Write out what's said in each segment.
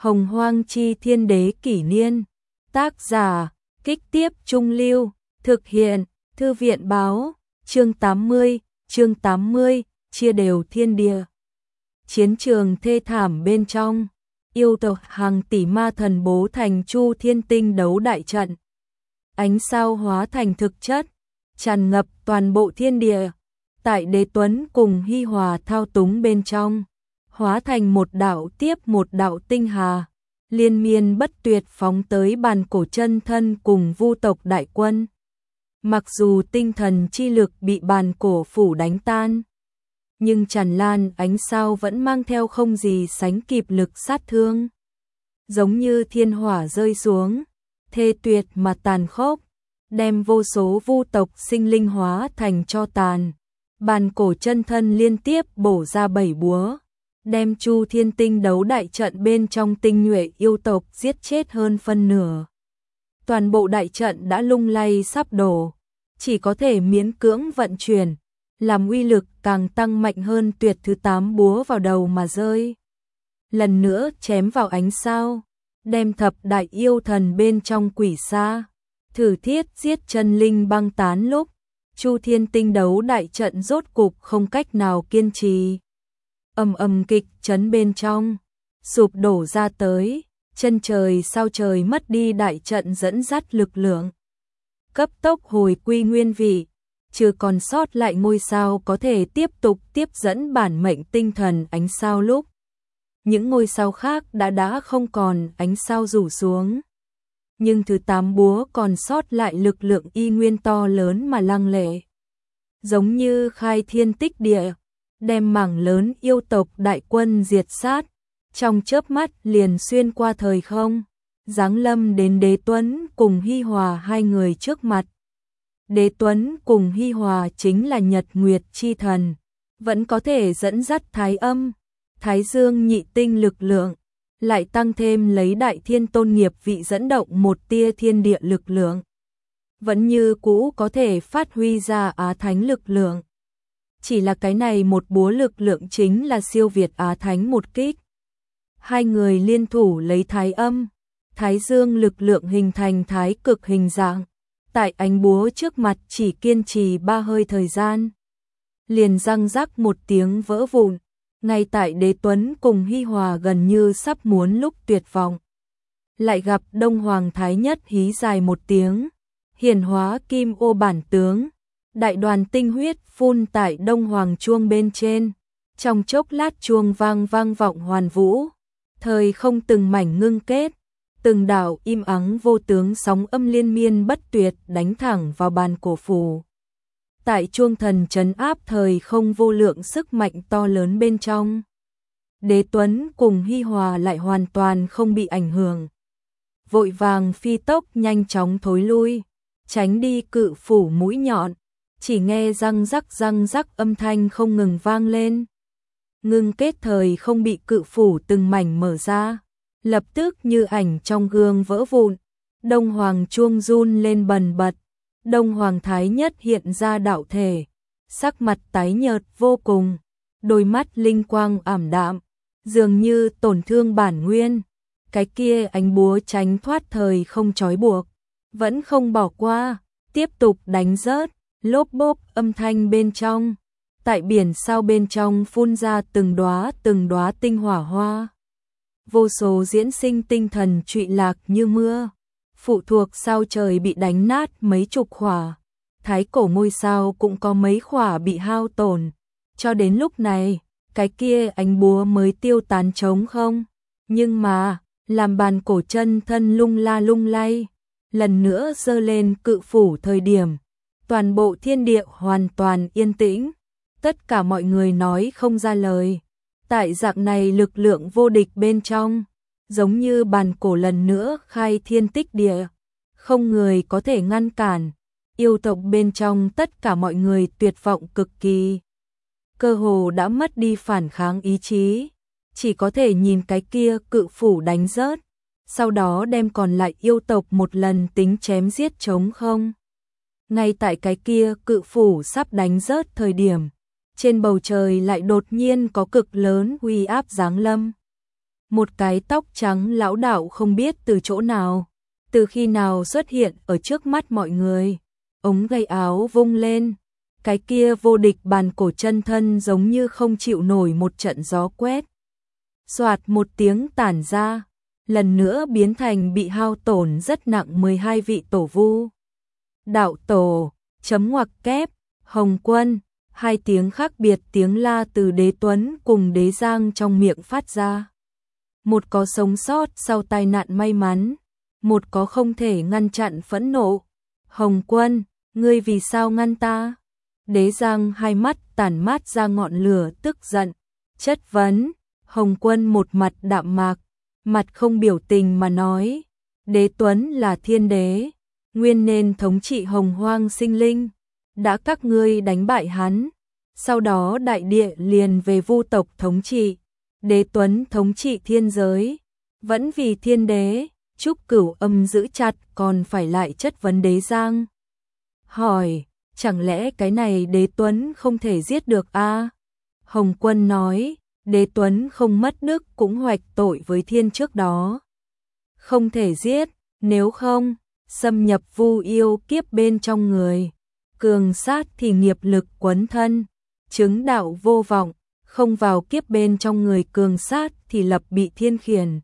Hồng Hoang Chi Thiên Đế Kỷ Niên. Tác giả, Kích Tiếp Trung Lưu. Thực hiện, Thư viện Báo. Chương 80, chia đều thiên địa. Chiến trường thê thảm bên trong, yêu tộc hàng tỷ ma thần bố thành Chu Thiên Tinh đấu đại trận. Ánh sao hóa thành thực chất, tràn ngập toàn bộ thiên địa. Tại Đế Tuấn cùng Hi Hòa thao túng bên trong, hóa thành một đạo tiếp một đạo tinh hà, liên miên bất tuyệt phóng tới bàn cổ chân thân cùng vu tộc đại quân. Mặc dù tinh thần chi lực bị bàn cổ phủ đánh tan, nhưng tràn lan ánh sao vẫn mang theo không gì sánh kịp lực sát thương. Giống như thiên hỏa rơi xuống, thê tuyệt mà tàn khốc, đem vô số vu tộc sinh linh hóa thành tro tàn. Bàn cổ chân thân liên tiếp bổ ra 7 búa, đem Chu Thiên Tinh đấu đại trận bên trong tinh nhuệ yêu tộc giết chết hơn phân nửa. Toàn bộ đại trận đã lung lay sắp đổ, chỉ có thể miễn cưỡng vận chuyển, làm uy lực càng tăng mạnh hơn. Tuyệt thứ 8 búa vào đầu mà rơi, lần nữa chém vào ánh sao, đem thập đại yêu thần bên trong quỷ xa, thử thiết giết chân linh băng tán lúc, Chu Thiên Tinh đấu đại trận rốt cục không cách nào kiên trì. Ầm ầm kịch chấn bên trong, sụp đổ ra tới, chân trời sao trời mất đi đại trận dẫn dắt lực lượng. Cấp tốc hồi quy nguyên vị, chưa còn sót lại ngôi sao có thể tiếp tục tiếp dẫn bản mệnh tinh thần ánh sao lúc. Những ngôi sao khác đã không còn ánh sao rủ xuống. Nhưng thứ 8 búa còn sót lại lực lượng y nguyên to lớn mà lăng lệ. Giống như khai thiên tích địa, đem mảng lớn yêu tộc đại quân diệt sát, trong chớp mắt liền xuyên qua thời không, giáng lâm đến Đế Tuấn cùng Hi Hòa hai người trước mặt. Đế Tuấn cùng Hi Hòa chính là Nhật Nguyệt chi thần, vẫn có thể dẫn dắt Thái Âm, Thái Dương nhị tinh lực lượng, lại tăng thêm lấy Đại Thiên Tôn nghiệp vị dẫn động một tia thiên địa lực lượng. Vẫn như cũ có thể phát huy ra Á Thánh lực lượng. Chỉ là cái này một búa lực lượng chính là siêu việt Á Thánh một kích. Hai người liên thủ lấy Thái Âm, Thái Dương lực lượng hình thành thái cực hình dạng. Tại ánh búa trước mặt chỉ kiên trì 3 hơi thời gian, liền răng rắc một tiếng vỡ vụn. Ngay tại Đế Tuấn cùng Hi Hòa gần như sắp muốn lúc tuyệt vọng, lại gặp Đông Hoàng Thái Nhất hí dài một tiếng, hiển hóa kim ô bản tướng, đại đoàn tinh huyết phun tại Đông Hoàng chuông bên trên, trong chốc lát chuông vang vọng hoàn vũ, thời không từng mảnh ngưng kết, từng đạo im ắng vô tướng sóng âm liên miên bất tuyệt đánh thẳng vào bàn cổ phủ. Tại chuông thần trấn áp thời không vô lượng sức mạnh to lớn bên trong, Đế Tuấn cùng Hi Hòa lại hoàn toàn không bị ảnh hưởng. Vội vàng phi tốc nhanh chóng thối lui, tránh đi cự phủ mũi nhọn, chỉ nghe răng rắc âm thanh không ngừng vang lên. Ngưng kết thời không bị cự phủ từng mảnh mở ra, lập tức như ảnh trong gương vỡ vụn. Đông Hoàng chuông run lên bần bật, Đông Hoàng Thái Nhất hiện ra đạo thể, sắc mặt tái nhợt vô cùng, đôi mắt linh quang ảm đạm, dường như tổn thương bản nguyên. Cái kia ánh búa tránh thoát thời không trói buộc, vẫn không bỏ qua, tiếp tục đánh rớt, lốp bốp âm thanh bên trong. Tại biển sao bên trong phun ra từng đóa tinh hỏa hoa. Vô số diễn sinh tinh thần trụy lạc như mưa. Phụ thuộc sao trời bị đánh nát mấy chục khỏa. Thái cổ ngôi sao cũng có mấy khỏa bị hao tổn. Cho đến lúc này, cái kia ánh búa mới tiêu tán trống không. Nhưng mà, làm bàn cổ chân thân lung lay, lần nữa giơ lên cự phủ thời điểm, toàn bộ thiên địa hoàn toàn yên tĩnh. Tất cả mọi người nói không ra lời. Tại dạng này lực lượng vô địch bên trong, giống như bàn cổ lần nữa khai thiên tích địa, không người có thể ngăn cản. Yêu tộc bên trong tất cả mọi người tuyệt vọng cực kỳ, cơ hồ đã mất đi phản kháng ý chí, chỉ có thể nhìn cái kia cự phủ đánh rớt, sau đó đem còn lại yêu tộc một lần tính chém giết trống không. Ngay tại cái kia cự phủ sắp đánh rớt thời điểm, trên bầu trời lại đột nhiên có cực lớn uy áp giáng lâm. một cái tóc trắng lão đạo không biết từ chỗ nào, từ khi nào xuất hiện ở trước mắt mọi người. Ống tay áo vung lên, cái kia vô địch bàn cổ chân thân giống như không chịu nổi một trận gió quét. Soạt một tiếng tản ra, lần nữa biến thành bị hao tổn rất nặng 12 vị tổ vu. Đạo tổ, chấm ngoặc kép, Hồng Quân, hai tiếng khác biệt tiếng la từ Đế Tuấn cùng Đế Giang trong miệng phát ra. Một có sống sót sau tai nạn may mắn, một có không thể ngăn chặn phẫn nộ. Hồng Quân, ngươi vì sao ngăn ta? Đế Giang hai mắt tản mát ra ngọn lửa tức giận, chất vấn. Hồng Quân một mặt đạm mạc, mặt không biểu tình mà nói, Đế Tuấn là thiên đế, nguyên nên thống trị hồng hoang sinh linh, đã các ngươi đánh bại hắn, sau đó đại địa liền về vu tộc thống trị, Đế Tuấn thống trị thiên giới, vẫn vì thiên đế. Trúc Cửu Âm giữ chặt còn phải lại chất vấn Đế Giang. Hỏi, chẳng lẽ cái này Đế Tuấn không thể giết được a? Hồng Quân nói, Đế Tuấn không mất đức cũng hoạch tội với thiên trước đó. Không thể giết, nếu không, xâm nhập vu yêu kiếp bên trong người. Cường sát thì nghiệp lực quấn thân, chứng đạo vô vọng, không vào kiếp bên trong người cường sát thì lập bị thiên khiển.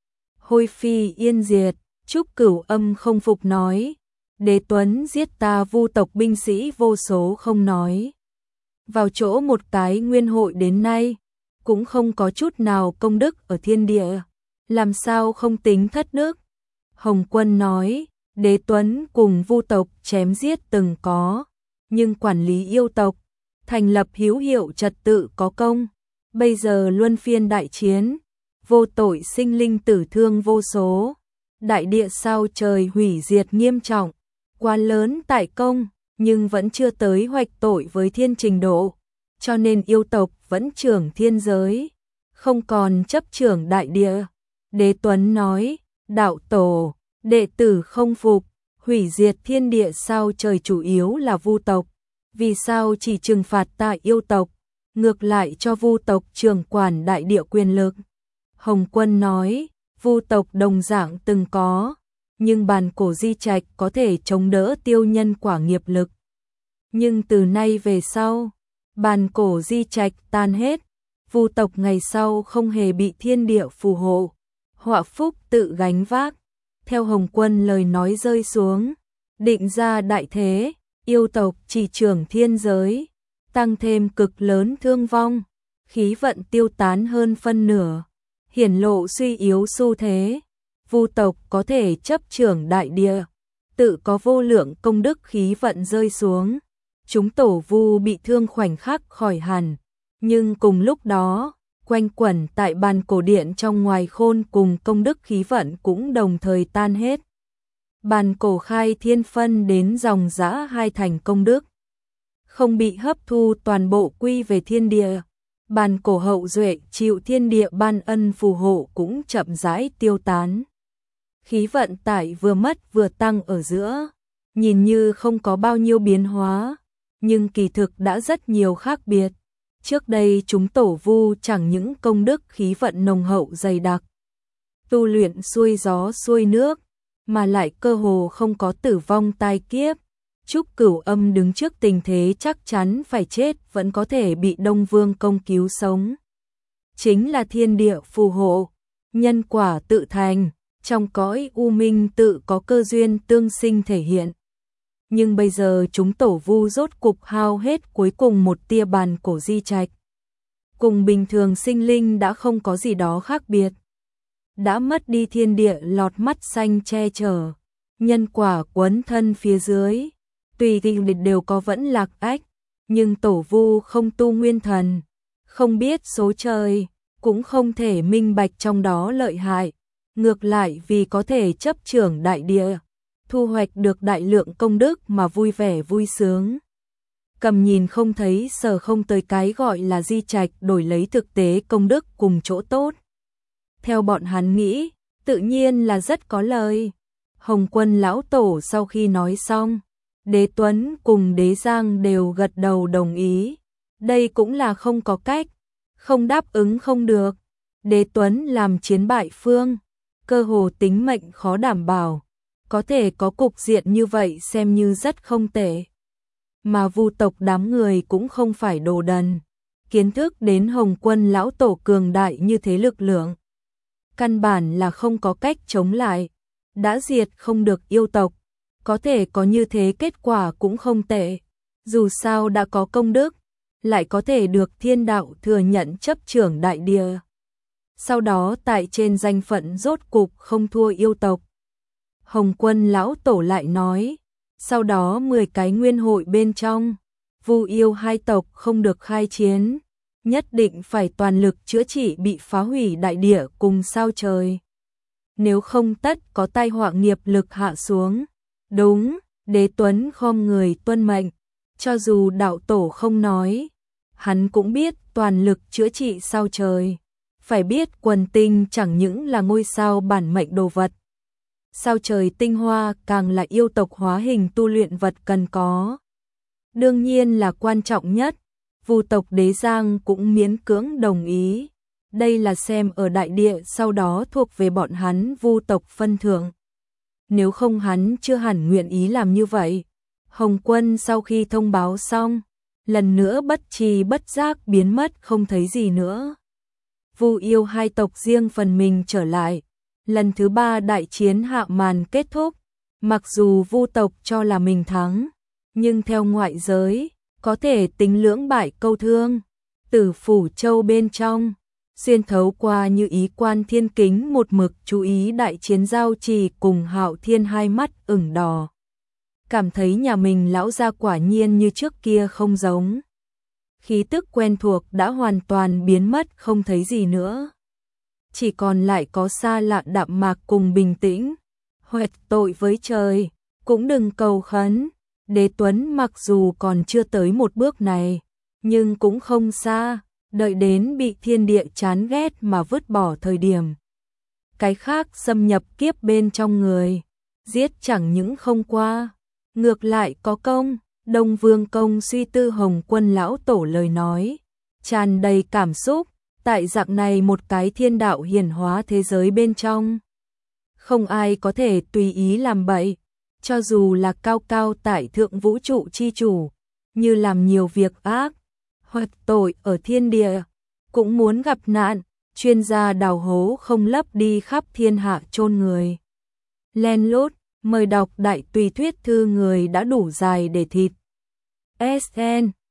Hôi phi yên diệt, Trúc Cửu Âm không phục nói, Đế Tuấn giết ta vu tộc binh sĩ vô số không nói. Vào chỗ một cái nguyên hội đến nay, cũng không có chút nào công đức ở thiên địa, làm sao không tính thất đức. Hồng Quân nói, Đế Tuấn cùng vu tộc chém giết từng có, nhưng quản lý yêu tộc, thành lập hữu hiệu trật tự có công, bây giờ luân phiên đại chiến, vô tội sinh linh tử thương vô số, đại địa sao trời hủy diệt nghiêm trọng, quá lớn tại công, nhưng vẫn chưa tới hoạch tội với thiên trình độ, cho nên yêu tộc vẫn trưởng thiên giới, không còn chấp trưởng đại địa. Đế Tuấn nói, đạo tổ, đệ tử không phục, hủy diệt thiên địa sao trời chủ yếu là vu tộc, vì sao chỉ trừng phạt tại yêu tộc, ngược lại cho vu tộc trưởng quản đại địa quyền lực. Hồng Quân nói, vu tộc đồng dạng từng có, nhưng bàn cổ di trạch có thể chống đỡ tiêu nhân quả nghiệp lực. Nhưng từ nay về sau, bàn cổ di trạch tan hết, vu tộc ngày sau không hề bị thiên địa phù hộ, họa phúc tự gánh vác. Theo Hồng Quân lời nói rơi xuống, định ra đại thế, yêu tộc chỉ trưởng thiên giới, tăng thêm cực lớn thương vong, khí vận tiêu tán hơn phân nửa, hiển lộ suy yếu xu thế. Vu tộc có thể chấp trưởng đại địa, tự có vô lượng công đức khí vận rơi xuống. Chúng tổ vu bị thương khoảnh khắc khỏi hẳn, nhưng cùng lúc đó, quanh quẩn tại bàn cổ điện trong ngoài khôn cùng công đức khí vận cũng đồng thời tan hết. Bàn cổ khai thiên phân đến dòng dã hai thành công đức, không bị hấp thu toàn bộ quy về thiên địa. Bàn cổ hậu duệ chịu thiên địa ban ân phù hộ cũng chậm rãi tiêu tán. Khí vận tải vừa mất vừa tăng ở giữa, nhìn như không có bao nhiêu biến hóa, nhưng kỳ thực đã rất nhiều khác biệt. Trước đây chúng tổ vu chẳng những công đức khí vận nồng hậu dày đặc, tu luyện xuôi gió xuôi nước, mà lại cơ hồ không có tử vong tai kiếp. Trúc Cửu Âm đứng trước tình thế chắc chắn phải chết vẫn có thể bị Đông Vương Công cứu sống. Chính là thiên địa phù hộ, nhân quả tự thành, trong cõi u minh tự có cơ duyên tương sinh thể hiện. Nhưng bây giờ chúng tổ vu rốt cục hao hết cuối cùng một tia bàn cổ di trạch. Cùng bình thường sinh linh đã không có gì đó khác biệt. Đã mất đi thiên địa lọt mắt xanh che chở, nhân quả quấn thân phía dưới. Tùy tình đều có vẫn lạc ách, nhưng tổ vu không tu nguyên thần, không biết số trời, cũng không thể minh bạch trong đó lợi hại. Ngược lại vì có thể chấp trưởng đại địa, thu hoạch được đại lượng công đức mà vui vẻ vui sướng. Cầm nhìn không thấy sờ không tới cái gọi là di trạch đổi lấy thực tế công đức cùng chỗ tốt. Theo bọn hắn nghĩ, tự nhiên là rất có lời. Hồng Quân lão tổ sau khi nói xong, Đế Tuấn cùng Đế Giang đều gật đầu đồng ý. Đây cũng là không có cách, không đáp ứng không được. Đế Tuấn làm chiến bại phương, cơ hồ tính mệnh khó đảm bảo, có thể có cục diện như vậy xem như rất không tệ. Mà Vu tộc đám người cũng không phải đồ đần, kiến thức đến Hồng Quân lão tổ cường đại như thế lực lượng, căn bản là không có cách chống lại, đã diệt không được yêu tộc, có thể có như thế kết quả cũng không tệ, dù sao đã có công đức, lại có thể được thiên đạo thừa nhận chấp trưởng đại địa. Sau đó tại trên danh phận rốt cục không thua yêu tộc. Hồng Quân lão tổ lại nói, sau đó 10 cái nguyên hội bên trong, Vu yêu hai tộc không được khai chiến, nhất định phải toàn lực chữa trị bị phá hủy đại địa cùng sao trời. Nếu không tất có tai họa nghiệp lực hạ xuống. Đúng, Đế Tuấn khom người tuân mệnh, cho dù đạo tổ không nói, hắn cũng biết toàn lực chữa trị sao trời. Phải biết quần tinh chẳng những là ngôi sao bản mệnh đồ vật. Sao trời tinh hoa càng là yêu tộc hóa hình tu luyện vật cần có. Đương nhiên là quan trọng nhất, Vu tộc Đế Giang cũng miễn cưỡng đồng ý. Đây là xem ở đại địa sau đó thuộc về bọn hắn Vu tộc phân thưởng. Nếu không hắn chưa hẳn nguyện ý làm như vậy. Hồng Quân sau khi thông báo xong, lần nữa bất tri bất giác biến mất không thấy gì nữa. Vu yêu hai tộc riêng phần mình trở lại. Lần thứ 3 đại chiến hạ màn kết thúc, mặc dù Vu tộc cho là mình thắng, nhưng theo ngoại giới, có thể tính lưỡng bại câu thương. Tử Phủ Châu bên trong, xuyên thấu qua Như Ý Quan Thiên Kính một mực chú ý đại chiến giao trì cùng Hạo Thiên hai mắt ửng đỏ. Cảm thấy nhà mình lão gia quả nhiên như trước kia không giống. Khí tức quen thuộc đã hoàn toàn biến mất không thấy gì nữa. Chỉ còn lại có xa lạ đạm mạc cùng bình tĩnh. Huệt tội với trời, cũng đừng cầu khấn. Đế Tuấn mặc dù còn chưa tới một bước này, nhưng cũng không xa, đợi đến bị thiên địa chán ghét mà vứt bỏ thời điểm. Cái khác xâm nhập kiếp bên trong người, giết chẳng những không qua, ngược lại có công. Đông Vương Công suy tư Hồng Quân lão tổ lời nói, tràn đầy cảm xúc, tại dạng này một cái thiên đạo hiển hóa thế giới bên trong. Không ai có thể tùy ý làm bậy, cho dù là cao cao tại thượng vũ trụ chi chủ, như làm nhiều việc ác, hoặc tội ở thiên địa, cũng muốn gặp nạn, chuyên gia đào hố không lấp đi khắp thiên hạ chôn người. Len lút, mời đọc đại tùy thuyết thư người đã đủ dài để thịt. SN